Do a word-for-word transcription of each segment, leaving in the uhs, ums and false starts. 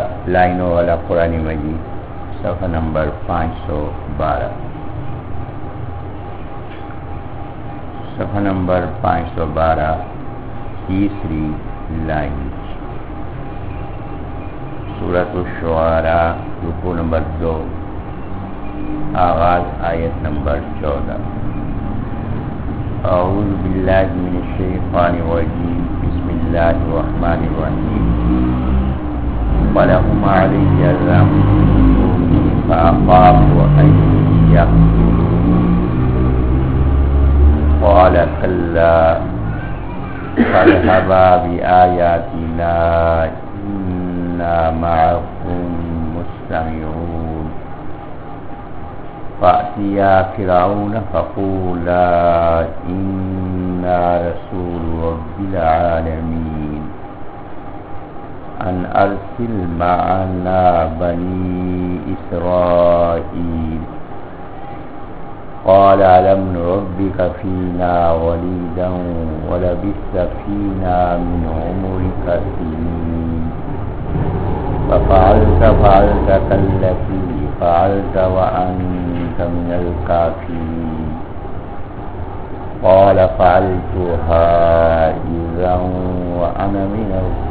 لائنوں والا قرآن مجید، صفحہ نمبر پانچ سو بارہ، صفحہ نمبر پانچ سو بارہ، تیسری لائن، سورۃ الشعراء، رکوع نمبر دو، آغاز آیت نمبر چودہ۔ اعوذ باللہ من الشیطان الرجیم، بسم اللہ الرحمن الرحیم۔ وَلَهُمْ عَلَيَّ ذَنبٌ فَأَخَافُ أَن يَقْتُلُونِ قَالَ كَلَّا فَاذْهَبَا بِآيَاتِنَا إِنَّا مَعَكُمْ مُسْتَمِعُونَ فَأْتِيَا فِرْعَوْنَ فَقُولَا إِنَّا رَسُولُ رَبِّ الْعَالَمِينَ أَنْ أَرْسِلْ مَعَنَا بَنِي إِسْرَائِيلَ قَالَ أَلَمْ نُرَبِّكَ فِينَا وَلِيدًا وَلَبِثْتَ فِينَا مِنْ عُمُرِكَ سِنِينَ فَفَعَلْتَ فَعَلْتَكَ الَّتِي فَعَلْتَ وَأَنْتَ مِنَ الْكَافِرِينَ قَالَ فَعَلْتُهَا إِذًا وَأَنَا مِنَ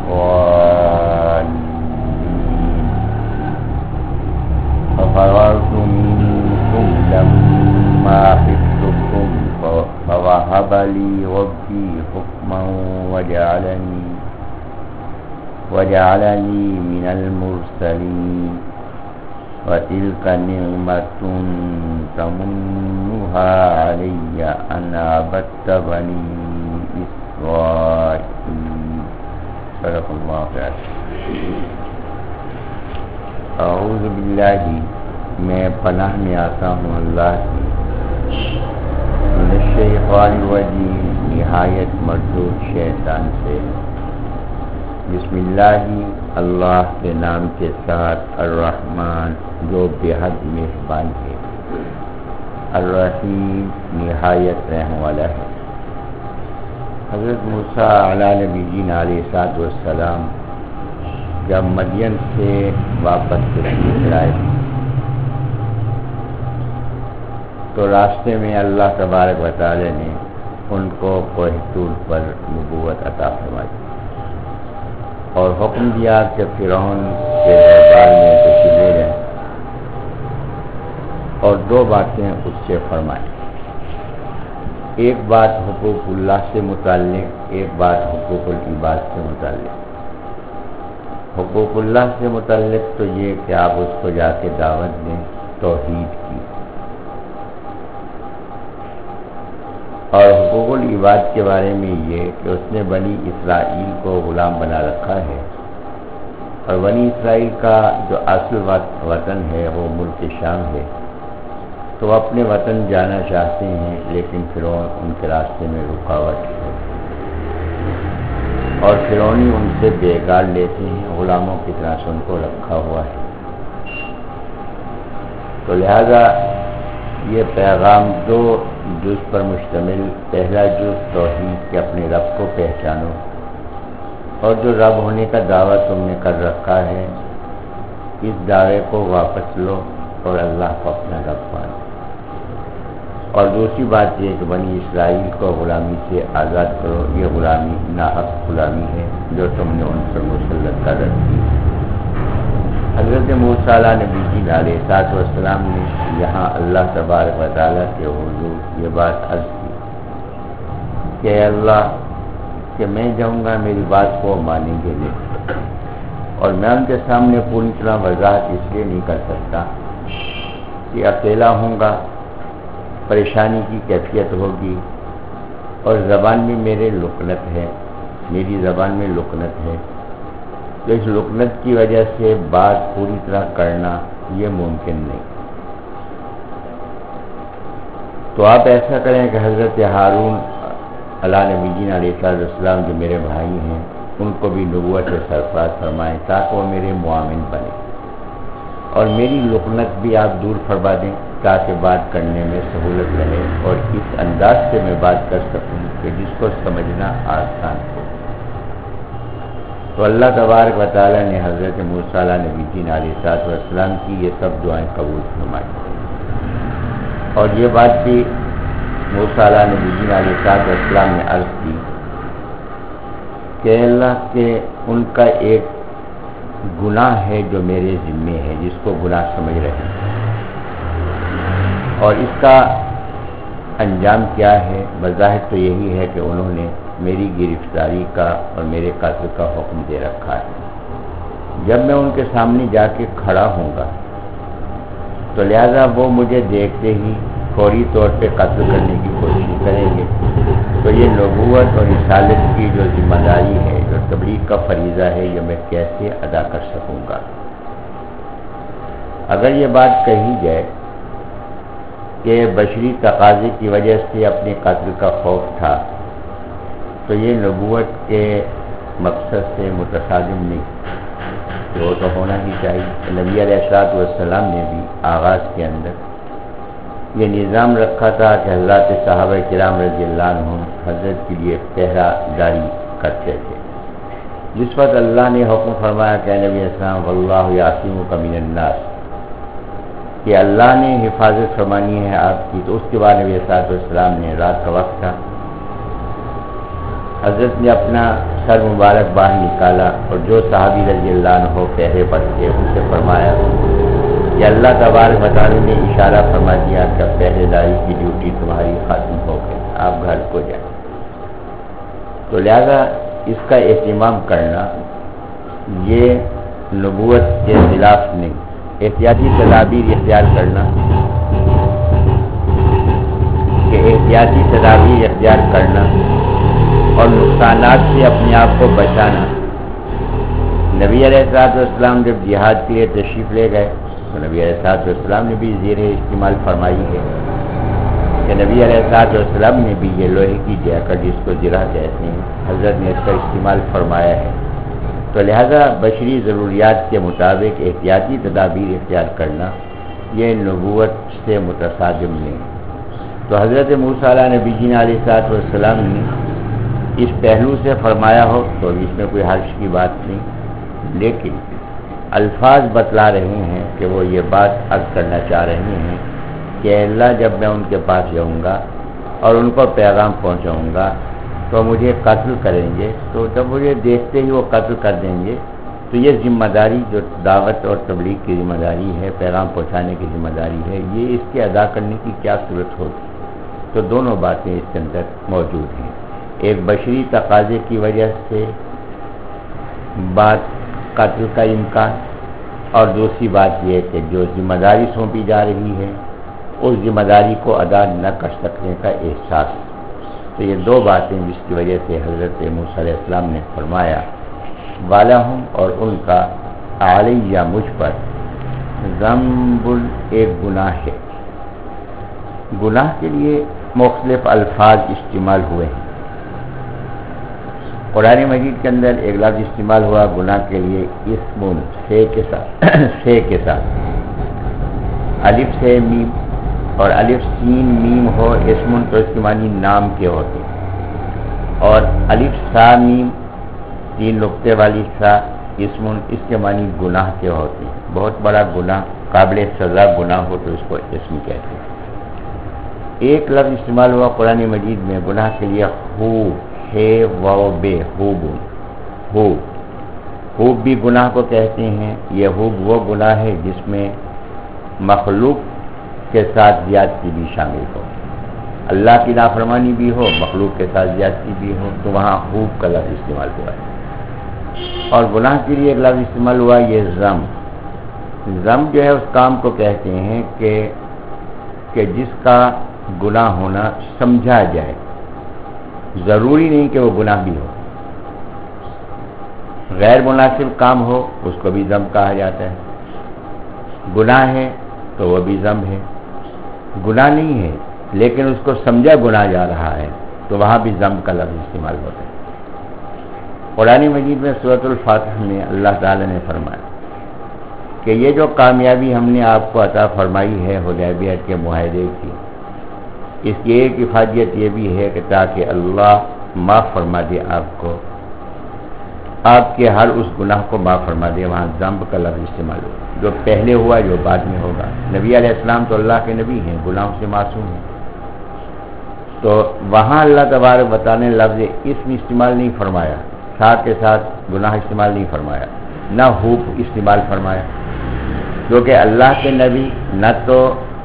الضَّالِّينَ فَفَرَرْتُ مِنكُمْ لَمَّا خِفْتُكُمْ فَوَهَبَ لِي رَبِّي حُكْمًا وَجَعَلَنِي وَجَعَلَنِي مِنَ الْمُرْسَلِينَ وَتِلْكَ نِعْمَةٌ تَمُنُّهَا عَلَيَّ أَنْ عَبَدتَّ بَنِي إِسْرَائِيلَ۔ صدق اللہ العظیم۔ اعوذ باللہ، میں پناہ میں آتا ہوں اللہ کی، من الشیطان الرجیم، نہایت مردود شیطان سے۔ بسم اللہ، اللہ کے نام کے ساتھ، الرحمن جو بے حد مہربان ہے، الرحیم نہایت رحم والا ہے۔ حضرت موسیٰ علیہ نبینا علیہ الصلوۃ والسلام جب مدین سے واپس تشریف لائے تو راستے میں اللہ تبارک و تعالی نے ان کو کوہ طور پر نبوت عطا فرمائی اور حکم دیا کہ فرعون کے دربار میں تشریف لے جائیں اور دو باتیں اس سے فرمائیں، ایک بات حقوق اللہ سے متعلق، ایک بات حقوق العباد سے متعلق۔ حقوق اللہ سے متعلق تو یہ کہ آپ اس کو جا کے دعوت دیں توحید کی، اور حقوق العباد کے بارے میں یہ کہ اس نے بنی اسرائیل کو غلام بنا رکھا ہے، اور بنی اسرائیل کا جو اصل وطن ہے وہ ملک شام ہے، تو وہ اپنے وطن جانا چاہتے ہیں لیکن فرعون ان کے راستے میں رکاوٹ ہے اور فرعونی ان سے بیگار لیتے ہیں، غلاموں کی طرح سے ان کو رکھا ہوا ہے۔ تو لہذا یہ پیغام دو جز پر مشتمل، پہلا جز توحید کے اپنے رب کو پہچانو اور جو رب ہونے کا دعویٰ تم نے کر رکھا ہے اس دعوے کو واپس لو اور اللہ کو اپنا رب مانو، اور دوسری بات یہ کہ بنی اسرائیل کو غلامی سے آزاد کرو، یہ غلامی ناحق غلامی ہے جو تم نے ان پر مسلط کر رکھی ہے۔ حضرت موسیٰ علیہ نبی علیہ الصلوۃ والسلام نے یہاں اللہ تبارک و تعالیٰ کے حضور یہ بات عرض کی کہ اے اللہ کہ میں جاؤں گا میری بات کو مانیں گے نہیں، اور میں ان کے سامنے پوری طرح وضاحت اس لیے نہیں کر سکتا کہ اکیلا ہوں گا، پریشانی کی کیفیت ہوگی اور زبان میں میرے لکنت ہے، میری زبان میں لکنت ہے، تو اس لکنت کی وجہ سے بات پوری طرح کرنا یہ ممکن نہیں۔ تو آپ ایسا کریں کہ حضرت ہارون علیہ نبی علیہ السلام جو میرے بھائی ہیں ان کو بھی نبوت سے سرفراز فرمائیں تاکہ وہ میرے معاون بنے، اور میری لکنت بھی آپ دور فرما دیں تاکہ بات کرنے میں سہولت رہے اور اس انداز سے میں بات کر سکوں کہ جس کو سمجھنا آسان ہو۔ تو اللہ تبارک و تعالیٰ نے حضرت موسیٰ علیہ نبی جی علیہ السلام کی یہ سب دعائیں قبول فرمائی. اور یہ بات بھی موسیٰ علیہ نبی جی علیہ السلام نے عرض کی کہ اللہ کے ان کا ایک گناہ ہے جو میرے ذمے ہے، جس کو گناہ سمجھ رہے ہیں، اور اس کا انجام کیا ہے؟ بظاہر تو یہی ہے کہ انہوں نے میری گرفتاری کا اور میرے قتل کا حکم دے رکھا ہے. جب میں ان کے سامنے جا کے کھڑا ہوں گا تو لہذا وہ مجھے دیکھتے ہی فوری طور پہ قتل کرنے کی کوشش کریں گے. تو یہ نبوت اور رسالت کی جو ذمہ داری ہے، جو تبلیغ کا فریضہ ہے، یہ میں کیسے ادا کر سکوں گا؟ اگر یہ بات کہی جائے کہ بشری تقاضے کی وجہ سے اپنے قتل کا خوف تھا، تو یہ نبوت کے مقصد سے متصادم نہیں. وہ تو ہونا ہی چاہیے. نبی علیہ الصلوۃ والسلام نے بھی آغاز کے اندر یہ نظام رکھا تھا کہ حضرات صحابہ کرام رضی اللہ عنہم حضرت کے لیے پہرا داری کرتے تھے. جس وقت اللہ نے حکم فرمایا کہ نبی السلام واللہ یعصمک من الناس، کہ اللہ نے حفاظت فرمانی ہے آپ کی، تو اس کے بعد نبی صلی اللہ علیہ وسلم نے رات کا وقت تھا، حضرت نے اپنا سر مبارک باہر نکالا اور جو صحابی رضی اللہ عنہ پہرے پر تھے ان سے فرمایا کہ اللہ تبارک و تعالیٰ نے اشارہ فرما دیا کہ پہرے داری کی ڈیوٹی تمہاری ختم ہو گئی، آپ گھر کو جائیں. تو لہذا اس کا اہتمام کرنا یہ نبوت کے خلاف نہیں. احتیاطی تدابیر اختیار کرنا کہ احتیاطی تدابیر اختیار کرنا اور نقصانات سے اپنے آپ کو بچانا. نبی علیہ الصلوۃ والسلام جب جہاد کے لیے تشریف لے گئے تو نبی علیہ الصلوۃ والسلام نے بھی زیر استعمال فرمائی ہے کہ نبی علیہ الصلوۃ والسلام نے بھی یہ لوہے کی جیکٹ جس کو زرہ کہتے ہیں حضرت نے اس کا استعمال فرمایا ہے. تو لہذا بشری ضروریات کے مطابق احتیاطی تدابیر اختیار کرنا یہ نبوت سے متصادم نہیں. تو حضرت موسیٰ علیہ نبی جی علیہ الصلوۃ والسلام نے اس پہلو سے فرمایا ہو تو اس میں کوئی حرج کی بات نہیں، لیکن الفاظ بتلا رہے ہیں کہ وہ یہ بات عرض کرنا چاہ رہے ہیں کہ اللہ جب میں ان کے پاس جاؤں گا اور ان کو پیغام پہنچاؤں گا تو مجھے قتل کریں گے، تو جب مجھے دیکھتے ہی وہ قتل کر دیں گے تو یہ ذمہ داری جو دعوت اور تبلیغ کی ذمہ داری ہے، پیغام پہنچانے کی ذمہ داری ہے، یہ اس کے ادا کرنے کی کیا صورت ہوگی؟ تو دونوں باتیں اس کے اندر موجود ہیں. ایک بشری تقاضے کی وجہ سے بات قتل کا امکان، اور دوسری بات یہ کہ جو ذمہ داری سونپی جا رہی ہے اس ذمہ داری کو ادا نہ کر سکنے کا احساس. تو یہ دو باتیں جس کی وجہ سے حضرت موسیٰ علیہ السلام نے فرمایا والا ہوں، اور ان کا علیہ مجھ پر ذنب ایک گناہ ہے. گناہ کے لیے مختلف الفاظ استعمال ہوئے ہیں. قرآن مجید کے اندر ایک لفظ استعمال ہوا گناہ کے لیے اسم سے کے ساتھ سے کے ساتھ الف سے میم، اور الف سین میم ہو اسم تو اس کے معنی نام کے ہوتے، اور الف سا میم تین نقطے والی سا اسم اس کے معنی گناہ کے ہوتے. بہت بڑا گناہ، قابل سزا گناہ ہو تو اس کو اسم کہتے ہیں. ایک لفظ استعمال ہوا قرآن مجید میں گناہ کے لیے خوب ہے و بے خوب خوب خوب بھی گناہ کو کہتے ہیں. یہ خوب وہ گناہ ہے جس میں مخلوق کے ساتھ زیادتی بھی شامل ہو، اللہ کی نافرمانی بھی ہو، مخلوق کے ساتھ زیادتی بھی ہو، تو وہاں خوب کا لفظ استعمال ہوا ہے. اور گناہ کے لیے ایک لفظ استعمال ہوا یہ ذم. ذم جو ہے اس کام کو کہتے ہیں کہ کہ جس کا گناہ ہونا سمجھا جائے، ضروری نہیں کہ وہ گناہ بھی ہو. غیر مناسب کام ہو اس کو بھی ذم کہا جاتا ہے. گناہ ہے تو وہ بھی ذم ہے. گناہ نہیں ہے لیکن اس کو سمجھا گناہ جا رہا ہے تو وہاں بھی ذم کا لفظ استعمال ہوتا ہے. قرآن مجید میں سورۃ الفاتح میں اللہ تعالی نے فرمایا کہ یہ جو کامیابی ہم نے آپ کو عطا فرمائی ہے حدیبیہ کے معاہدے کی، اس کی ایک افادیت یہ بھی ہے کہ تاکہ اللہ معاف فرما دے آپ کو، آپ کے ہر اس گناہ کو معاف فرما دے. وہاں ذنب کا لفظ استعمال ہو، جو پہلے ہوا جو بعد میں ہوگا. نبی علیہ السلام تو اللہ کے نبی ہیں، گناہوں سے معصوم ہیں، تو وہاں اللہ تبارک و تعالی نے لفظ اسم استعمال نہیں فرمایا، ساتھ کے ساتھ گناہ استعمال نہیں فرمایا، نہ حقوق استعمال فرمایا، کیونکہ اللہ کے نبی نہ تو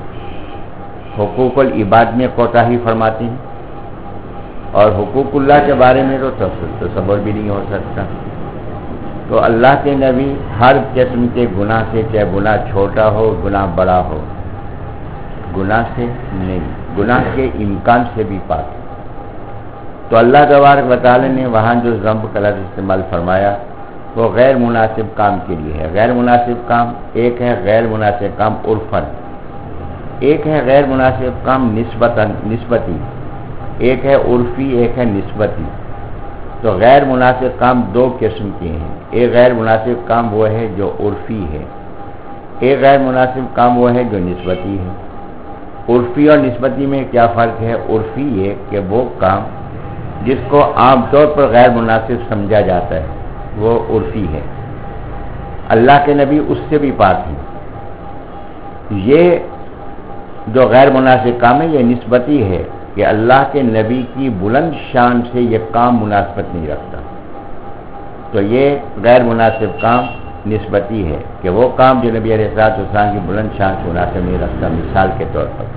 حقوق العباد میں کوتاہی فرماتے ہیں اور حقوق اللہ کے بارے میں تو تصور بھی نہیں ہو سکتا. تو اللہ کے نبی ہر قسم کے گناہ سے، چاہے گناہ چھوٹا ہو گناہ بڑا ہو، گناہ سے نہیں، گناہ کے امکان سے بھی پاک. تو اللہ تبارک و تعالی نے وہاں جو ذنب کا لفظ استعمال فرمایا وہ غیر مناسب کام کے لیے ہے. غیر مناسب کام ایک ہے غیر مناسب کام عرفاً، ایک ہے غیر مناسب کام نسبتاً نسبتی، ایک ہے عرفی ایک ہے نسبتی. تو غیر مناسب کام دو قسم کے ہیں، ایک غیر مناسب کام وہ ہے جو عرفی ہے، ایک غیر مناسب کام وہ ہے جو نسبتی ہے. عرفی اور نسبتی میں کیا فرق ہے؟ عرفی یہ کہ وہ کام جس کو عام طور پر غیر مناسب سمجھا جاتا ہے وہ عرفی ہے. اللہ کے نبی اس سے بھی پاک ہیں. یہ جو غیر مناسب کام ہے یہ نسبتی ہے کہ اللہ کے نبی کی بلند شان سے یہ کام مناسبت نہیں رکھتا. تو یہ غیر مناسب کام نسبتی ہے کہ وہ کام جو نبی علیہ السلام کی بلند شان سے مناسب نہیں رکھتا، مثال کے طور پر.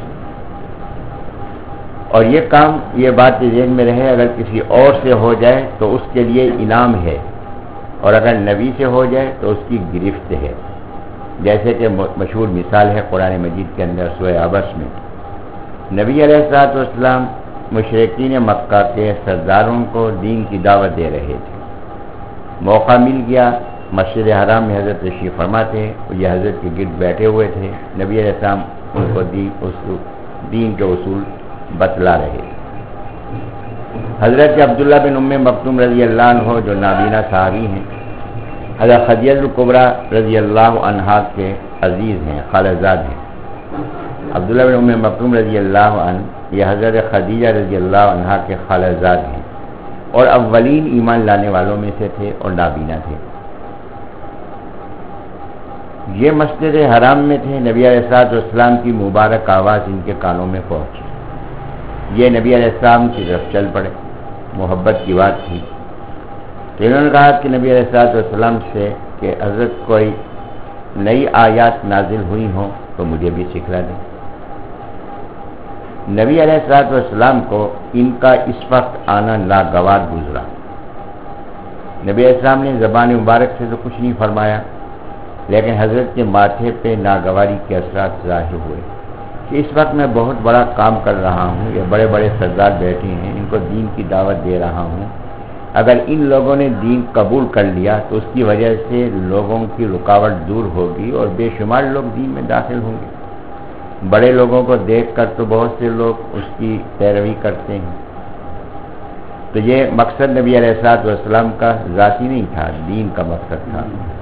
اور یہ کام، یہ بات ذہن میں رہے، اگر کسی اور سے ہو جائے تو اس کے لیے انعام ہے، اور اگر نبی سے ہو جائے تو اس کی گرفت ہے. جیسے کہ مشہور مثال ہے قرآن مجید کے اندر سورہ عبس میں، نبی علیہ الصلوۃ والسلام مشرکین مکہ کے سرداروں کو دین کی دعوت دے رہے تھے. موقع مل گیا، مسجد حرام میں حضرت تشریف فرما تھے، یہ حضرت کے گرد بیٹھے ہوئے تھے. نبی علیہ السلام ان کو دین, دین کے اصول بتلا رہے. حضرت عبداللہ بن ام مکتوم رضی اللہ عنہ جو نابینا صحابی ہیں، حضرت خدیجہ الکبریٰ رضی اللہ عنہا کے عزیز ہیں، خالہ زاد ہیں. عبداللہ بن ام مکتوم رضی اللہ عنہ یہ حضرت خدیجہ رضی اللہ عنہا کے خالہ زاد ہیں اور اولین ایمان لانے والوں میں سے تھے اور نابینا تھے. یہ مسجد حرام میں تھے. نبی علیہ الصلوۃ والسلام کی مبارک آواز ان کے کانوں میں پہنچی. یہ نبی علیہ السلام کی طرف چل پڑے، محبت کی بات تھی. تو انہوں نے کہا کہ نبی علیہ الصلوۃ والسلام سے کہ حضرت کوئی نئی آیات نازل ہوئی ہوں تو مجھے بھی سکھلا دیں. نبی علیہ الصلوۃ والسلام کو ان کا اس وقت آنا ناگوار گزرا. نبی علیہ السلام نے زبان مبارک سے تو کچھ نہیں فرمایا، لیکن حضرت کے ماتھے پہ ناگواری کے اثرات ظاہر ہوئے کہ اس وقت میں بہت بڑا کام کر رہا ہوں، یہ بڑے بڑے سردار بیٹھے ہیں، ان کو دین کی دعوت دے رہا ہوں. اگر ان لوگوں نے دین قبول کر لیا تو اس کی وجہ سے لوگوں کی رکاوٹ دور ہوگی اور بے شمار لوگ دین میں داخل ہوں گے. بڑے لوگوں کو دیکھ کر تو بہت سے لوگ اس کی پیروی کرتے ہیں. تو یہ مقصد نبی علیہ الصلوۃ والسلام کا ذاتی نہیں تھا، دین کا مقصد تھا.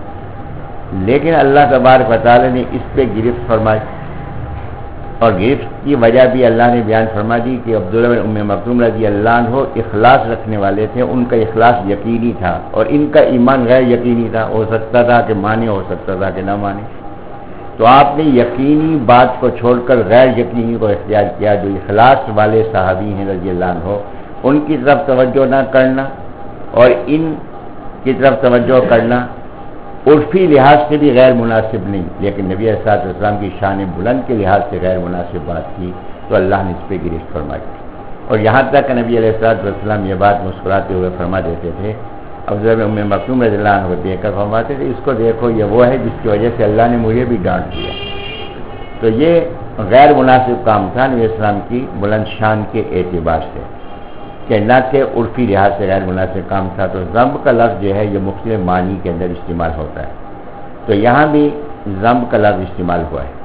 لیکن اللہ تبارک و تعالی نے اس پہ گرفت فرمائی، اور گرفت کی وجہ بھی اللہ نے بیان فرما دی کہ عبداللہ بن ام مکتوم رضی اللہ عنہ اخلاص رکھنے والے تھے. ان کا اخلاص یقینی تھا اور ان کا ایمان غیر یقینی تھا. ہو سکتا تھا کہ مانے، ہو سکتا تھا کہ نہ مانے. تو آپ نے یقینی بات کو چھوڑ کر غیر یقینی کو اختیار کیا. جو اخلاص والے صحابی ہیں رضی اللہ عنہ، ان کی طرف توجہ نہ کرنا اور ان کی طرف توجہ کرنا عرفی لحاظ سے بھی غیر مناسب نہیں، لیکن نبی علیہ الصلوۃ والسلام کی شان بلند کے لحاظ سے غیر مناسب بات تھی. تو اللہ نے اس پہ گرفت فرمائی. اور یہاں تک کہ نبی علیہ الصلوۃ والسلام یہ بات مسکراتے ہوئے فرما دیتے تھے. عبداللہ بن ام مکتوم رضی اللہ عنہ کو دیکھ کر فرماتے تھے اس کو دیکھو یہ وہ ہے جس کی وجہ سے اللہ نے مجھے بھی ڈانٹ دیا. تو یہ غیر مناسب کام تھا نبی علیہ السلام کی بلند شان کے اعتبار سے، کہ نہ کہ عرفی لحاظ سے غیر مناسب کام تھا. تو ذنب کا لفظ جو ہے یہ مختلف معنی کے اندر استعمال ہوتا ہے. تو یہاں بھی ذنب کا لفظ استعمال ہوا ہے.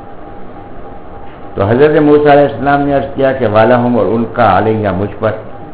تو حضرت موسیٰ علیہ السلام نے عرض کیا کہ والہم، اور ان کا علیہ مجھ پر،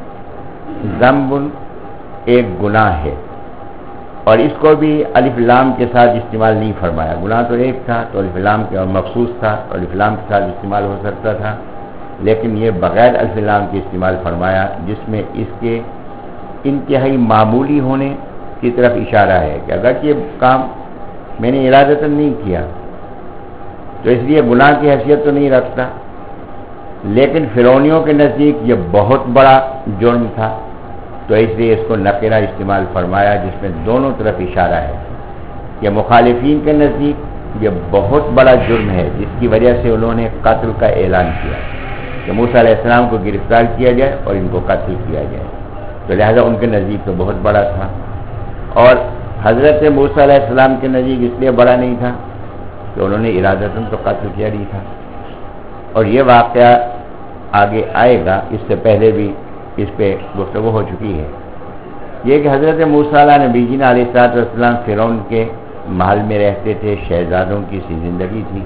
ذنب ایک گناہ ہے. اور اس کو بھی الف لام کے ساتھ استعمال نہیں فرمایا. گناہ تو ایک تھا تو الف لام کے اور مخصوص تھا تو الف لام کے ساتھ استعمال ہو سکتا تھا، لیکن یہ بغیر الف لام کے استعمال فرمایا، جس میں اس کے انتہائی معمولی ہونے کی طرف اشارہ ہے کہ اگر یہ کام میں نے ارادتاً نہیں کیا تو اس لیے گناہ کی حیثیت تو نہیں رکھتا، لیکن فرعونیوں کے نزدیک یہ بہت بڑا جرم تھا، تو اس لیے اس کو نکرہ استعمال فرمایا جس میں دونوں طرف اشارہ ہے کہ مخالفین کے نزدیک یہ بہت بڑا جرم ہے جس کی وجہ سے انہوں نے قتل کا اعلان کیا کہ موسیٰ علیہ السلام کو گرفتار کیا جائے اور ان کو قتل کیا جائے، تو لہذا ان کے نزدیک تو بہت بڑا تھا، اور حضرت موسیٰ علیہ السلام کے نزدیک اس لیے بڑا نہیں تھا کہ انہوں نے ارادتاً تو قتل کیا نہیں تھا۔ اور یہ واقعہ آگے آئے گا، اس سے پہلے بھی اس پہ گفتگو ہو چکی ہے، یہ کہ حضرت موسیٰ علیہ نبی جی علیہ السلام فرعون کے محل میں رہتے تھے، شہزادوں کی سی زندگی تھی،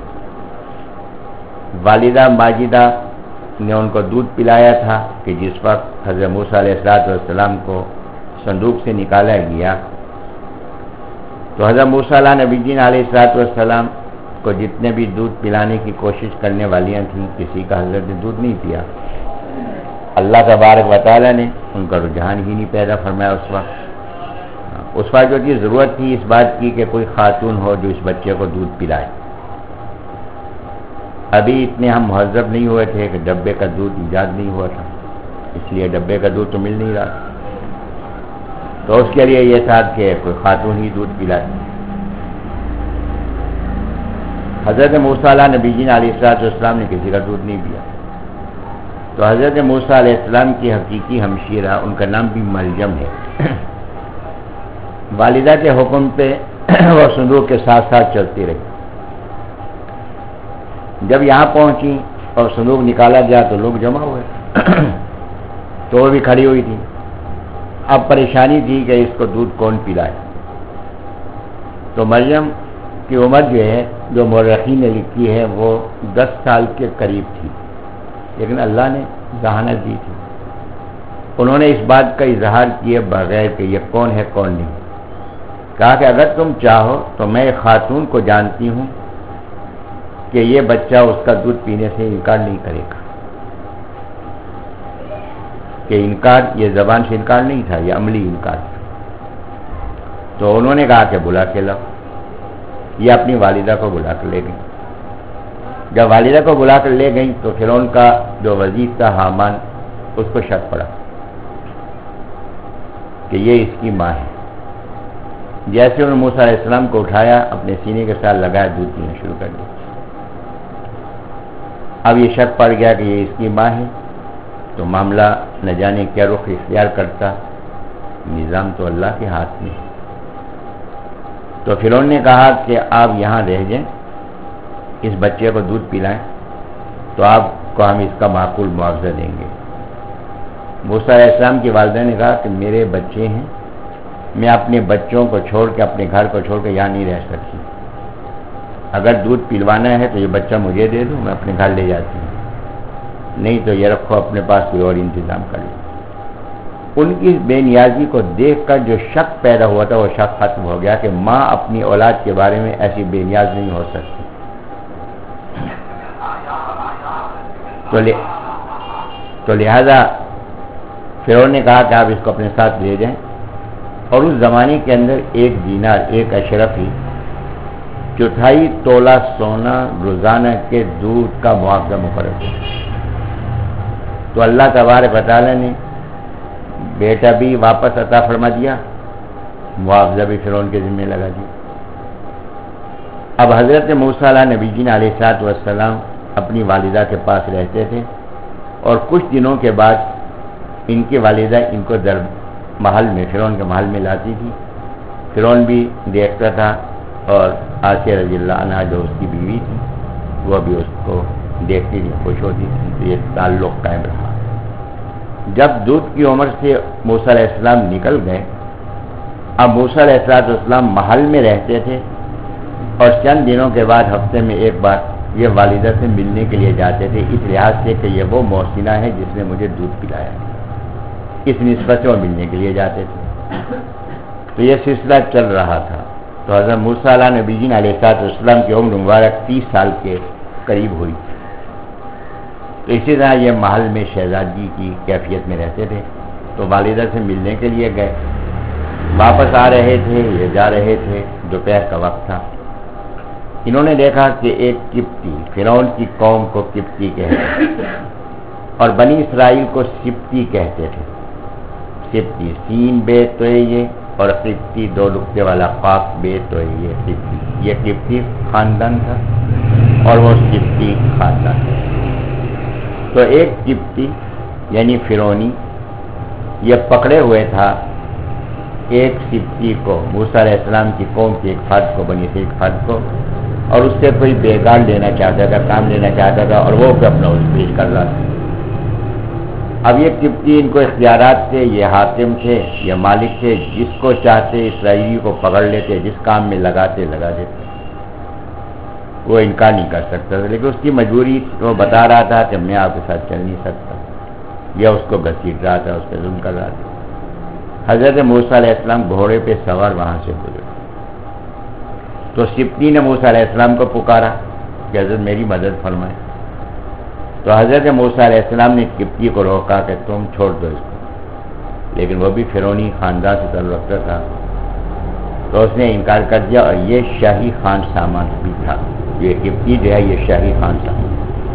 والدہ ماجدہ نے ان کو دودھ پلایا تھا کہ جس وقت حضرت موسیٰ علیہ السلام کو صندوق سے نکالا گیا تو حضرت موسیٰ علیہ نبی جی علیہ السلام کو جتنے بھی دودھ پلانے کی کوشش کرنے والیاں تھیں کسی کا حضرت نے دودھ نہیں پیا، اللہ تبارک و تعالیٰ نے ان کا رجحان ہی نہیں پیدا فرمایا اس وقت۔ اس وقت جو چیز ضرورت تھی اس بات کی کہ کوئی خاتون ہو جو اس بچے کو دودھ پلائے، ابھی اتنے ہم مہذب نہیں ہوئے تھے کہ ڈبے کا دودھ ایجاد نہیں ہوا تھا، اس لیے ڈبے کا دودھ تو مل نہیں رہا، تو اس کے لیے یہ تھا کہ کوئی خاتون ہی دودھ پلائے۔ حضرت موسیٰ علیہ نبی جی علیہ السلام نے کسی کا دودھ نہیں پیا، تو حضرت موسیٰ علیہ السلام کی حقیقی ہمشیرہ، ان کا نام بھی ملجم ہے، والدہ کے حکم پہ وہ صندوق کے ساتھ ساتھ چلتی رہی، جب یہاں پہنچی اور صندوق نکالا گیا تو لوگ جمع ہوئے تو وہ بھی کھڑی ہوئی تھی، اب پریشانی تھی کہ اس کو دودھ کون پلائے، تو مریم کی عمر جو ہے جو مورخین نے لکھی ہے وہ دس سال کے قریب تھی، لیکن اللہ نے ذہانت دی تھی، انہوں نے اس بات کا اظہار کیے بغیر کہ یہ کون ہے کون نہیں، کہا کہ اگر تم چاہو تو میں ایک خاتون کو جانتی ہوں کہ یہ بچہ اس کا دودھ پینے سے انکار نہیں کرے گا، کہ انکار یہ زبان سے انکار نہیں تھا، یہ عملی انکار تھا، تو انہوں نے کہا کہ بلا کے لاؤ، یہ اپنی والدہ کو بلا کر لے گئی، جب والدہ کو بلا کر لے گئی تو فرعون کا جو وزیر تھا حامان اس کو شک پڑا کہ یہ اس کی ماں ہے، جیسے انہوں نے موسیٰ علیہ السلام کو اٹھایا اپنے سینے کے ساتھ لگایا دودھ پینا شروع کر دیا، اب یہ شک پڑ گیا کہ یہ اس کی ماں ہے، تو معاملہ نہ جانے کیا رخ اختیار کرتا، نظام تو اللہ کے ہاتھ میں ہے، تو فرعون نے کہا کہ آپ یہاں رہ جائیں، اس بچے کو دودھ پلائیں تو آپ کو ہم اس کا معقول معاوضہ دیں گے۔ موسیٰ علیہ السلام کی والدہ نے کہا کہ میرے بچے ہیں، میں اپنے بچوں کو چھوڑ کے اپنے گھر کو چھوڑ کے یہاں نہیں رہ سکتی، اگر دودھ پلوانا ہے تو یہ بچہ مجھے دے دو، میں اپنے گھر لے جاتی ہوں، نہیں تو یہ رکھو اپنے پاس، کوئی اور انتظام کر لو۔ ان کی بے نیازی کو دیکھ کر جو شک پیدا ہوا تھا وہ شک ختم ہو گیا کہ ماں اپنی اولاد کے بارے میں ایسی بے نیاز نہیں ہو سکتی، تو تو لہذا فرعون نے کہا کہ آپ اس کو اپنے ساتھ لے جائیں، اور اس زمانے کے اندر ایک دینار، ایک اشرفی، چوتھائی تولہ سونا روزانہ کے دودھ کا معاوضہ مقرر کیا، تو اللہ تبارک و تعالیٰ نے بیٹا بھی واپس عطا فرما دیا، معاوضہ بھی فرعون کے ذمہ لگا دیا۔ اب حضرت موسیٰ علیہ نبی جی علیہ السلام اپنی والدہ کے پاس رہتے تھے، اور کچھ دنوں کے بعد ان کی والدہ ان کو در محل میں، فرعون کے محل میں لاتی تھی، فرعون بھی دیکھتا تھا، اور آسیہ رضی اللہ عنہ جو اس کی بیوی تھی وہ بھی اس کو دیکھتی تھی، خوش ہوتی تھی، تو یہ تعلق قائم رہا۔ جب دودھ کی عمر سے موسیٰ علیہ السلام نکل گئے، اب موسیٰ علیہ السلام محل میں رہتے تھے، اور چند دنوں کے بعد ہفتے میں ایک بار یہ والدہ سے ملنے کے لیے جاتے تھے، اس لحاظ سے کہ یہ وہ محسنہ ہے جس نے مجھے دودھ پلایا، اس نسبت سے وہ ملنے کے لیے جاتے تھے، تو یہ سلسلہ چل رہا تھا۔ تو حضرت موسیٰ علیہ نبی جی علیہ السلام کی عمر مبارک تیس سال کے قریب ہوئی، تو اسی طرح یہ محل میں شہزادگی کی کیفیت میں رہتے تھے، تو والدہ سے ملنے کے لیے گئے، واپس آ رہے تھے، یہ جا رہے تھے، دوپہر کا وقت تھا، انہوں نے دیکھا کہ ایک قبطی، فرعون کی قوم کو قبطی کہتے تھے اور بنی اسرائیل کو سبتی کہتے تھے۔ سبتی سین بے تو یہ، اور قبطی دو نقطے والا قاف بے تو یہ قبطی، یہ قبطی خاندان تھا اور وہ سبتی خاندان تھا۔ تو ایک قبطی یعنی فرعونی یہ پکڑے ہوئے تھا ایک سبتی کو، موسیٰ علیہ السلام کی قوم کے ایک فرد کو، بنی سے ایک فرد کو، اور اس سے کوئی بیگار لینا چاہتا تھا، کام لینا چاہتا تھا، اور وہ اپنا اس پیش کر رہا تھا۔ اب یہ قبطی ان کو اختیارات تھے، یہ حاکم تھے، یہ مالک تھے، جس کو چاہتے اسرائیلی کو پکڑ لیتے، جس کام میں لگاتے لگا دیتے، وہ انکار نہیں کر سکتا تھا، لیکن اس کی مجبوری وہ بتا رہا تھا کہ میں آپ کے ساتھ چل نہیں سکتا، یا اس کو گھسیٹ رہا تھا، اس پہ ظلم کر رہا تھا۔ حضرت موسیٰ علیہ السلام گھوڑے پہ سوار وہاں سے گزرے، تو سبتی نے موسیٰ علیہ السلام کو پکارا کہ حضرت میری مدد فرمائے، تو حضرت موسیٰ علیہ السلام نے قبطی کو روکا کہ تم چھوڑ دو اس کو، لیکن وہ بھی فرعونی خاندان سے تعلق رکھتا تھا، تو اس نے انکار کر دیا، اور یہ شاہی خان سامان بھی تھا، یہ قبطی جو ہے یہ شاہی خان سامان،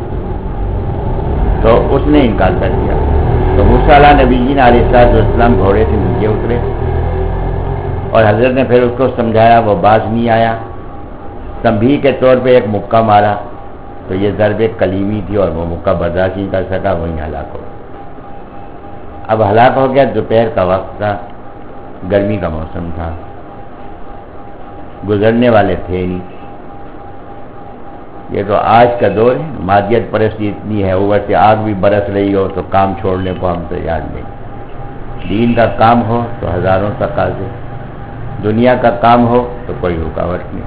تو اس نے انکار کر دیا۔ تو موسیٰ علیہ نبی جی علیہ السلام گھوڑے سے نیچے اترے، اور حضرت نے پھر اس کو سمجھایا، وہ باز نہیں آیا، تنبیہ کے طور پہ ایک مکہ مارا، تو یہ ضرب کلیمی تھی اور وہ مکہ برداشت نہیں کر سکا، وہیں ہلاک ہو گیا۔ اب ہلاک ہو گیا، دوپہر کا وقت تھا، گرمی کا موسم تھا، گزرنے والے تھے نہیں۔ یہ تو آج کا دور ہے، مادیت پرستی اتنی ہے، اوپر سے آگ بھی برس رہی ہو تو کام چھوڑنے کو ہم تیار نہیں۔ دین کا کام ہو تو ہزاروں تقاضے، دنیا کا کام ہو تو کوئی رکاوٹ نہیں۔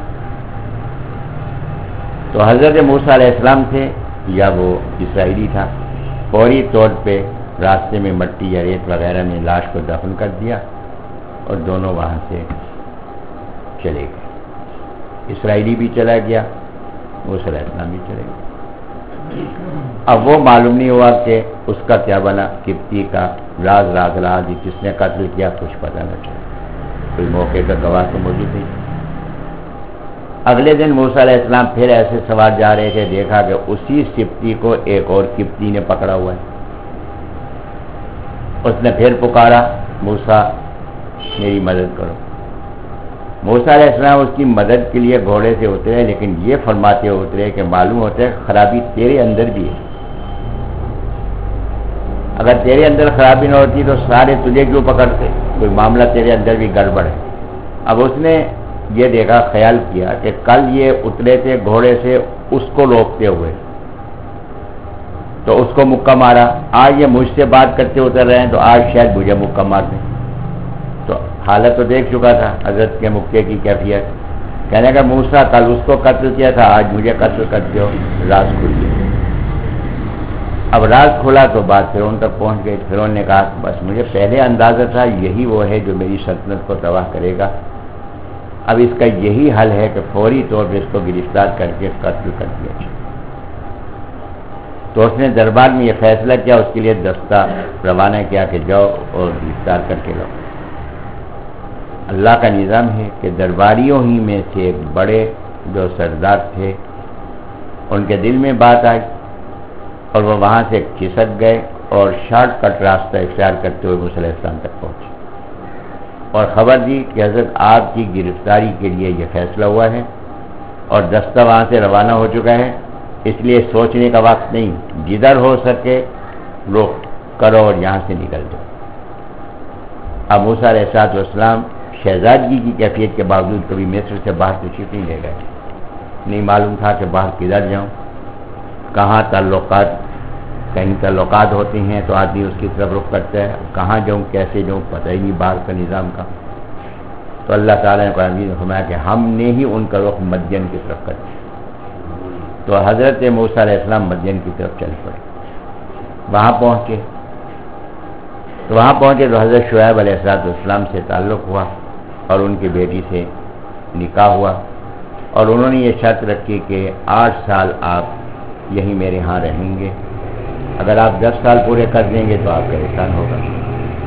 تو حضرت موسیٰ علیہ السلام تھے یا وہ اسرائیلی تھا، فوری طور پہ راستے میں مٹی یا ریت وغیرہ میں لاش کو دفن کر دیا، اور دونوں وہاں سے چلے گئے، اسرائیلی بھی چلا گیا، موسیٰ علیہ السلام بھی چلے گئے۔ اب وہ معلوم نہیں ہوا کہ اس کا کیا بنا، قبطی کا راز راز راز جس نے قتل کیا کچھ پتہ نہ چلا، کوئی موقع کا گواہ تو موجود نہیں۔ اگلے دن موسیٰ علیہ السلام پھر ایسے سوار جا رہے تھے، دیکھا کہ اسی سبتی کو ایک اور قبطی نے پکڑا ہوا ہے۔ اس نے پھر پکارا، موسیٰ میری مدد کرو۔ موسیٰ علیہ السلام اس کی مدد کے لیے گھوڑے سے اترے، لیکن یہ فرماتے اترے کہ معلوم ہوتا ہے خرابی تیرے اندر بھی ہے، اگر تیرے اندر خرابی نہ ہوتی تو سارے تجھے کیوں پکڑتے، کوئی معاملہ تیرے اندر بھی گڑبڑ ہے۔ اب اس نے یہ دیکھا، خیال کیا کہ کل یہ اترے تھے گھوڑے سے اس کو روکتے ہوئے، تو اس کو مکہ مارا، آج یہ مجھ سے بات کرتے اتر رہے ہیں تو آج شاید مجھے مکہ مار دیں۔ تو حالت تو دیکھ چکا تھا حضرت کے مکے کی کیفیت، کہنے کا موسیٰ کل اس کو قتل کیا تھا، آج مجھے قتل کرتے ہو، راز کھل گیا۔ اب راز کھلا تو بات فرعون تک پہنچ گئی۔ فرعون نے کہا بس مجھے پہلے اندازہ تھا یہی وہ ہے جو میری سلطنت کو تباہ کرے گا، اب اس کا یہی حل ہے کہ فوری طور پہ اس کو گرفتار کر کے قتل کر دیا جائے۔ تو اس نے دربار میں یہ فیصلہ کیا، اس کے لیے دستہ روانہ کیا کہ جاؤ اور گرفتار کر کے لاؤ۔ اللہ کا نظام ہے کہ درباریوں ہی میں سے ایک بڑے جو سردار تھے، ان کے دل میں بات آئی اور وہ وہاں سے کھسک گئے اور شارٹ کٹ راستہ اختیار کرتے ہوئے موسیٰ علیہ السلام تک پہنچے اور خبر دی کہ حضرت آپ کی گرفتاری کے لیے یہ فیصلہ ہوا ہے اور دستہ وہاں سے روانہ ہو چکا ہے، اس لیے سوچنے کا وقت نہیں، جدھر ہو سکے روک کرو اور یہاں سے نکل دو۔ اب موسیٰ علیہ السلام شہزادگی کی کیفیت کے باوجود کبھی مصر سے باہر تشریف نہیں لے گئے، نہیں معلوم تھا کہ باہر کدھر جاؤں، کہاں تعلقات، کہیں تعلقات ہوتے ہیں تو آدمی اس کی طرف رخ کرتا ہے، کہاں جاؤں کیسے جاؤں پتہ ہی نہیں باہر کا نظام کا۔ تو اللہ تعالیٰ نے قرآن میں فرمایا کہ ہم نے ہی ان کا رخ مدین کی طرف کر دیا۔ تو حضرت موسیٰ علیہ السلام مدین کی طرف چل پڑے، وہاں پہنچے تو وہاں پہنچے تو حضرت شعیب علیہ السلام سے تعلق ہوا اور ان کی بیٹی سے نکاح ہوا، اور انہوں نے یہ شرط رکھی کہ آٹھ سال آپ یہیں میرے ہاں رہیں گے، اگر آپ دس سال پورے کر دیں گے تو آپ کا احسان ہوگا۔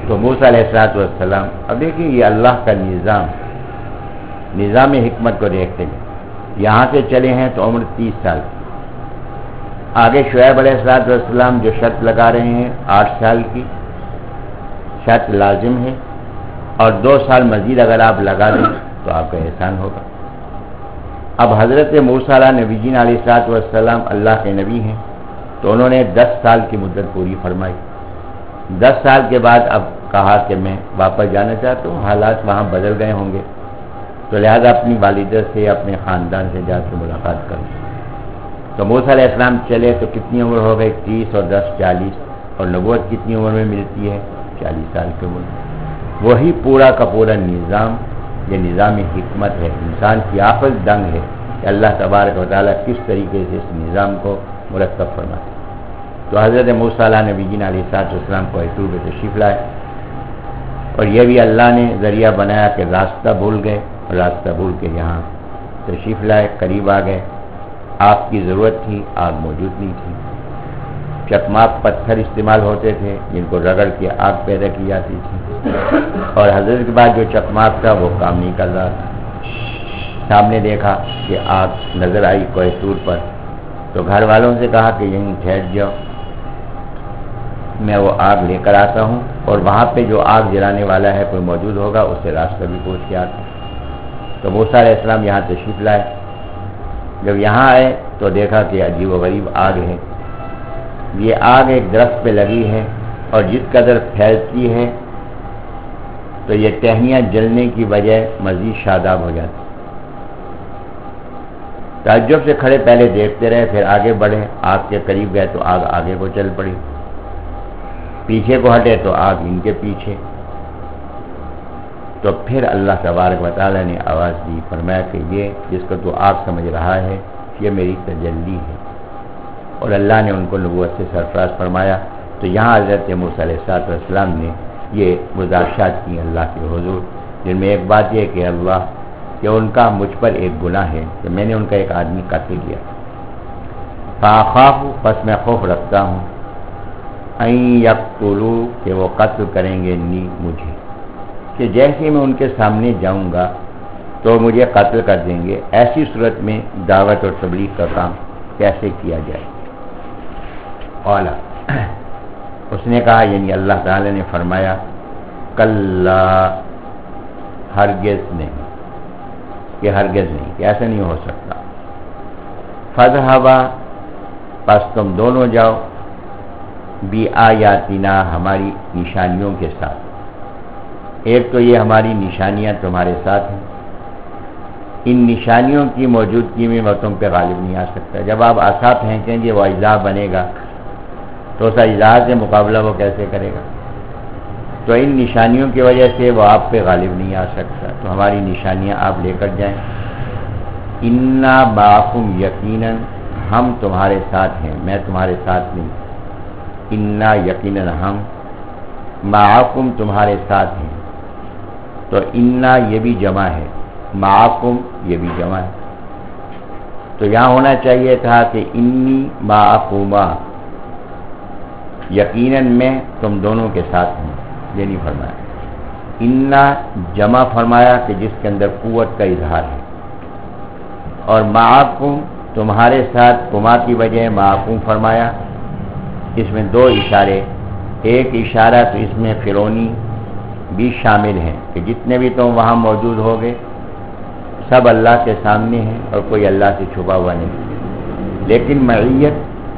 تو موسیٰ علیہ الصلوۃ والسلام، اب دیکھیے یہ اللہ کا نظام نظام حکمت کو دیکھتے ہیں، یہاں سے چلے ہیں تو عمر تیس سال، آگے شعیب علیہ الصلوۃ والسلام جو شرط لگا رہے ہیں آٹھ سال کی شرط لازم ہے، اور دو سال مزید اگر آپ لگا دیں تو آپ کا احسان ہوگا۔ اب حضرت موسیٰ علیہ نبی جین علیہ الصلوۃ والسلام اللہ کے نبی ہیں، تو انہوں نے دس سال کی مدت پوری فرمائی۔ دس سال کے بعد اب کہا کہ میں واپس جانا چاہتا ہوں، حالات وہاں بدل گئے ہوں گے، تو لہذا اپنی والدہ سے اپنے خاندان سے جا کے ملاقات کروں۔ تو موسیٰ علیہ السلام چلے تو کتنی عمر ہو گئی؟ تیس اور دس چالیس، اور نبوت کتنی عمر میں ملتی ہے؟ چالیس سال کی عمر۔ وہی پورا کا پورا نظام، یہ نظام حکمت ہے، انسان کی عقل دنگ ہے کہ اللہ تبارک و تعالیٰ کس طریقے سے اس نظام کو مرتب فرمائے۔ تو حضرت موسیٰ علیہ نبی جین علیہ السلام کو طور پہ تشریف لائے، اور یہ بھی اللہ نے ذریعہ بنایا کہ راستہ بھول گئے، اور راستہ بھول کے یہاں تشریف لائے، قریب آ گئے۔ آگ کی ضرورت تھی، آگ موجود نہیں تھی، چکماک پتھر استعمال ہوتے تھے جن کو رگڑ کے آگ پیدا کی جاتی تھی، اور حضرت کے بعد جو چکماک تھا وہ کام نہیں کر رہا تھا۔ سامنے دیکھا کہ آگ نظر آئی کوہ طور پر، تو گھر والوں سے کہا کہ یہیں ٹھہر جاؤ، میں وہ آگ لے کر آتا ہوں، اور وہاں پہ جو آگ جلانے والا ہے کوئی موجود ہوگا اس سے راستہ بھی پوچھ کے آتا ہوں۔ تو موسیٰ علیہ السلام یہاں تشریف لائے۔ جب یہاں آئے تو دیکھا کہ عجیب و غریب آگ ہے۔ یہ آگ ایک درخت پہ لگی ہے، اور جس قدر پھیلتی ہے تو یہ ٹہنیاں جلنے کی وجہ مزید شاداب ہو جاتی۔ تعجب سے کھڑے پہلے دیکھتے رہے، پھر آگے بڑھے، آگ کے قریب گئے تو آگ آگے کو چل پڑی، پیچھے کو ہٹے تو آگ ان کے پیچھے۔ تو پھر اللہ تبارک و تعالیٰ نے آواز دی، فرمایا کہ یہ جس کو تو آگ سمجھ رہا ہے یہ میری تجلی ہے، اور اللہ نے ان کو نبوت سے سرفراز فرمایا۔ تو یہاں حضرت موسیٰ علیہ السلام نے یہ گزارشات کی اللہ کے حضور، جن میں ایک بات یہ کہ اللہ کہ ان کا مجھ پر ایک گناہ ہے کہ میں نے ان کا ایک آدمی قتل کیا، فاخاف پس میں خوف رکھتا ہوں، ان یقتلوا کہ وہ قتل کریں گے نی مجھے، کہ جیسے میں ان کے سامنے جاؤں گا تو مجھے قتل کر دیں گے، ایسی صورت میں دعوت اور تبلیغ کا کام کیسے کیا جائے؟ اولا اس نے کہا، یعنی اللہ تعالی نے فرمایا، کلا ہرگز نہیں، کہ ہرگز نہیں، کہ ایسا نہیں ہو سکتا۔ فذهبا پس تم دونوں جاؤ، بی آیاتنا ہماری نشانیوں کے ساتھ۔ ایک تو یہ ہماری نشانیاں تمہارے ساتھ ہیں، ان نشانیوں کی موجودگی میں وہ تم پہ غالب نہیں آ سکتا۔ جب آپ عصا پھینکیں گے وہ اجزا بنے گا تو اس اجزا سے مقابلہ وہ کیسے کرے گا؟ تو ان نشانیوں کی وجہ سے وہ آپ پہ غالب نہیں آ سکتا، تو ہماری نشانیاں آپ لے کر جائیں۔ انا معکم یقیناً ہم تمہارے ساتھ ہیں، میں تمہارے ساتھ نہیں، انا یقیناً ہم معکم تمہارے ساتھ ہیں۔ تو انا یہ بھی جمع ہے، معکم یہ بھی جمع ہے، تو یہاں ہونا چاہیے تھا کہ انی معکما، یقیناً میں تم دونوں کے ساتھ ہوں، یہ نہیں فرمایا۔ انا جمع فرمایا کہ جس کے اندر قوت کا اظہار ہے، اور معکم تمہارے ساتھ کما کی وجہ معکم فرمایا۔ اس میں دو اشارے، ایک اشارہ تو اس میں فرعونی بھی شامل ہیں کہ جتنے بھی تم وہاں موجود ہوگے سب اللہ کے سامنے ہیں اور کوئی اللہ سے چھپا ہوا نہیں، لیکن معیت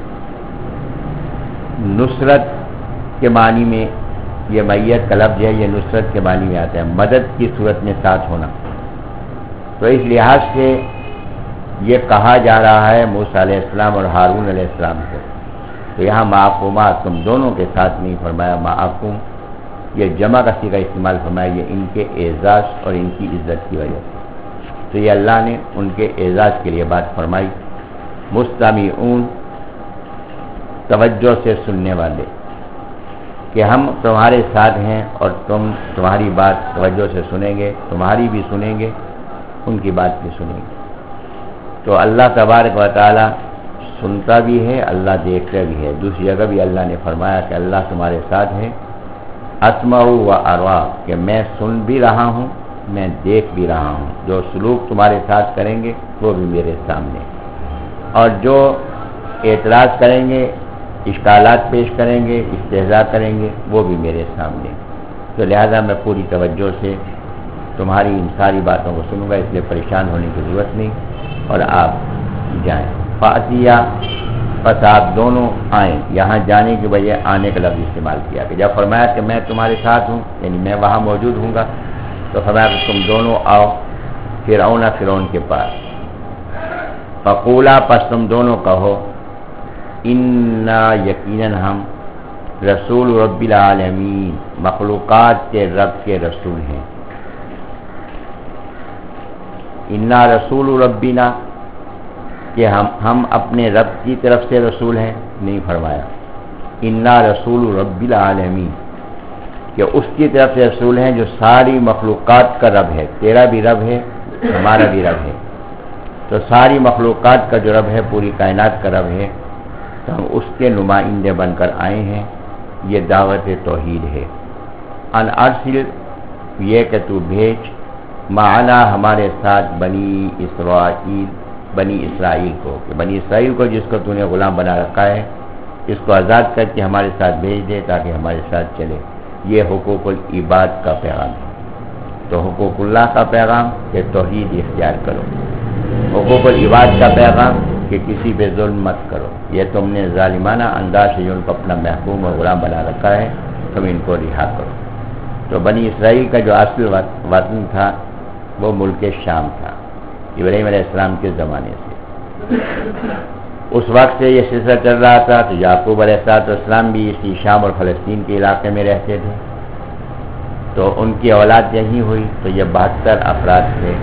نصرت کے معنی میں، یہ معیت کا لفظ ہے، یہ نصرت کے معنی میں آتا ہے، مدد کی صورت میں ساتھ ہونا۔ تو اس لحاظ سے یہ کہا جا رہا ہے موسیٰ علیہ السلام اور ہارون علیہ السلام کو، تو یہاں معکما تم دونوں کے ساتھ نہیں فرمایا، معکم یہ جمع کا صیغہ استعمال فرمایا، یہ ان کے اعزاز اور ان کی عزت کی وجہ سے، تو یہ اللہ نے ان کے اعزاز کے لیے بات فرمائی۔ مستمعون توجہ سے سننے والے، کہ ہم تمہارے ساتھ ہیں اور تم تمہاری بات توجہ سے سنیں گے، تمہاری بھی سنیں گے، ان کی بات بھی سنیں گے۔ تو اللہ تبارک و تعالی سنتا بھی ہے، اللہ دیکھتا بھی ہے۔ دوسری جگہ بھی اللہ نے فرمایا کہ اللہ تمہارے ساتھ ہے اسمع و ارا کہ میں سن بھی رہا ہوں، میں دیکھ بھی رہا ہوں، جو سلوک تمہارے ساتھ کریں گے وہ بھی میرے سامنے، اور جو اعتراض کریں گے، اشکالات پیش کریں گے، استہزاء کریں گے، وہ بھی میرے سامنے۔ تو لہذا میں پوری توجہ سے تمہاری ان ساری باتوں کو سنوں گا، اس لیے پریشان ہونے کی ضرورت نہیں، اور آپ جائیں۔ فاتیا، بس آپ دونوں آئیں۔ یہاں جانے کی وجہ آنے کا لفظ استعمال کیا کہ جب فرمایا کہ میں تمہارے ساتھ ہوں، یعنی میں وہاں موجود ہوں گا، تو فرمایا کہ تم دونوں آؤ فرعون فرعون کے پاس۔ فقولا، پس تم دونوں کہو، انا یقیناً ہم رسول رب العالمین، مخلوقات کے رب کے رسول ہیں۔ انا رسول ربنا، کہ ہم ہم اپنے رب کی طرف سے رسول ہیں، نہیں فرمایا انا رسول رب العالمین، کہ اس کی طرف سے رسول ہیں جو ساری مخلوقات کا رب ہے۔ تیرا بھی رب ہے، ہمارا بھی رب ہے، تو ساری مخلوقات کا جو رب ہے، پوری کائنات کا رب ہے، تو ہم اس کے نمائندے بن کر آئے ہیں۔ یہ دعوت توحید ہے۔ ان ارسل، یہ کہ تو بھیج، معنا ہمارے ساتھ بنی اسرائیل، بنی اسرائیل کو، کہ بنی اسرائیل کو جس کو تو نے غلام بنا رکھا ہے، اس کو آزاد کر کے ہمارے ساتھ بھیج دے تاکہ ہمارے ساتھ چلے۔ یہ حقوق العباد کا پیغام ہے۔ تو حقوق اللہ کا پیغام کہ توحید اختیار کرو، حقوق العباد کا پیغام کہ کسی پہ ظلم مت کرو، یہ تم نے ظالمانہ انداز سے جو ان کو اپنا محکوم اور غلام بنا رکھا ہے، تم ان کو رہا کرو۔ تو بنی اسرائیل کا جو اصل وطن تھا وہ ملک شام تھا، ابراہیم علیہ السلام کے زمانے سے۔ اس وقت سے یہ سلسلہ چل رہا تھا، تو یعقوب علیہ السلام بھی اسی شام اور فلسطین کے علاقے میں رہتے تھے، تو ان کی اولاد یہیں ہوئی۔ تو یہ بہتر افراد تھے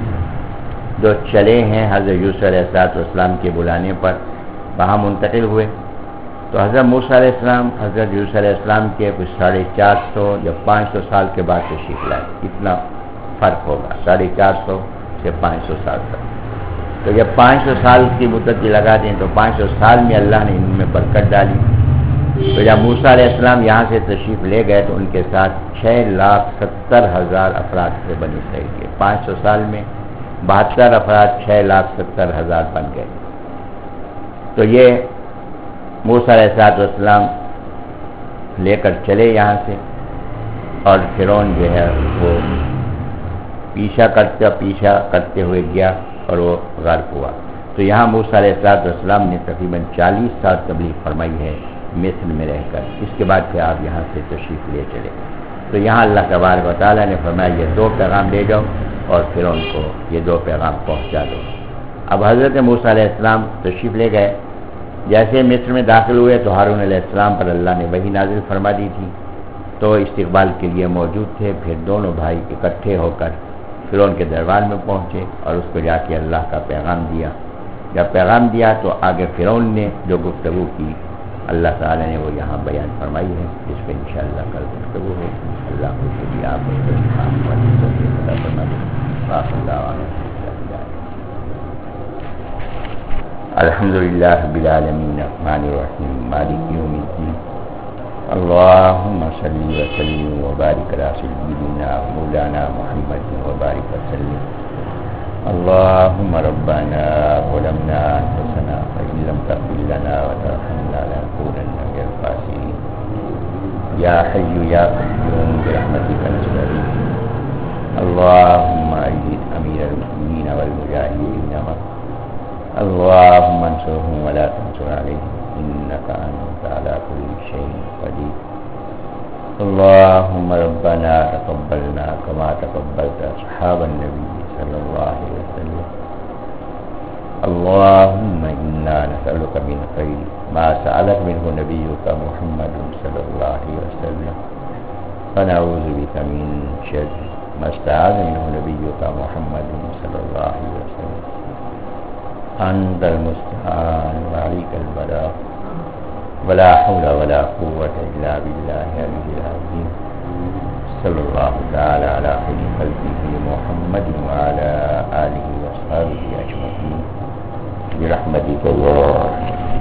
جو چلے ہیں حضرت یوسف علیہ السلام کے بلانے پر، وہاں منتقل ہوئے۔ تو حضرت موسیٰ علیہ السلام حضرت یوسف علیہ السلام کے کچھ ساڑھے چار سو یا پانچ سو سال کے بعد تشریف لائے، اتنا فرق ہوگا، ساڑھے چار سو سے پانچ سو سال تک۔ تو یہ پانچ سو سال کی مدت بھی لگا دیں تو پانچ سو سال میں اللہ نے ان میں برکت ڈالی۔ تو جب موسیٰ علیہ السلام یہاں سے تشریف لے گئے تو ان کے ساتھ چھ لاکھ ستر ہزار افراد تھے بنی اسرائیل کے۔ پانچ سو سال میں بہتر افراد چھ لاکھ ستر ہزار بن گئے۔ تو یہ موسیٰ علیہ السلام لے کر چلے یہاں سے، اور فرعون جو ہے وہ پیچھا کرتے پیچھا کرتے ہوئے گیا اور وہ غرق ہوا۔ تو یہاں موسیٰ علیہ السلام نے تقریباً چالیس سال تبلیغ فرمائی ہے مصر میں رہ کر، اس کے بعد پھر آپ یہاں سے تشریف لے چلے۔ تو یہاں اللہ تبارک و تعالیٰ نے فرمایا یہ دو پیغام لے جاؤ اور فرعون کو یہ دو پیغام پہنچا دو۔ اب حضرت موسیٰ علیہ السلام تشریف لے گئے، جیسے مصر میں داخل ہوئے تو ہارون علیہ السلام پر اللہ نے وحی نازل فرما دی تھی، تو استقبال کے لیے موجود تھے۔ پھر دونوں بھائی اکٹھے ہو کر فرعون کے دربار میں پہنچے اور اس کو جا کے اللہ کا پیغام دیا۔ جب پیغام دیا تو آگے فرعون نے جو گفتگو کی اللہ تعالیٰ نے وہ یہاں بیان فرمائی ہے، جس پہ انشاءاللہ کل گفتگو ہے۔ اللہ کو شکریہ آپ الحمد للہ رب العالمین الرحمن الرحیم مالک یوم الدین اللہم صلی وسلم وبارک علی سیدنا مولانا محمد وبارک وسلم اللہم ربنا ظلمنا انفسنا فإن لم تغفر لنا وترحمنا لنكونن من الخاسرین یا حی یا قیوم برحمتک نستغیث اللہم اجد امیر المؤمنین والمجاہدین اللهم انصرهم ولا تنصر عليهم إنك أنت على كل شيء قدير اللهم ربنا تقبلنا كما تقبلت أصحاب النبي صلى الله عليه وسلم اللهم إنا نسألك من خير ما سألك منه نبيك محمد صلى الله عليه وسلم ونعوذ بك من شر ما استعاذ منه نبيك محمد صلى الله عليه وسلم انت المستعان وعليك البلاغ ولا حول ولا قوة الا بالله العلي العظيم صلى الله تعالى على خير خلقه محمد وعلى آله وصحبه اجمعين برحمتك يا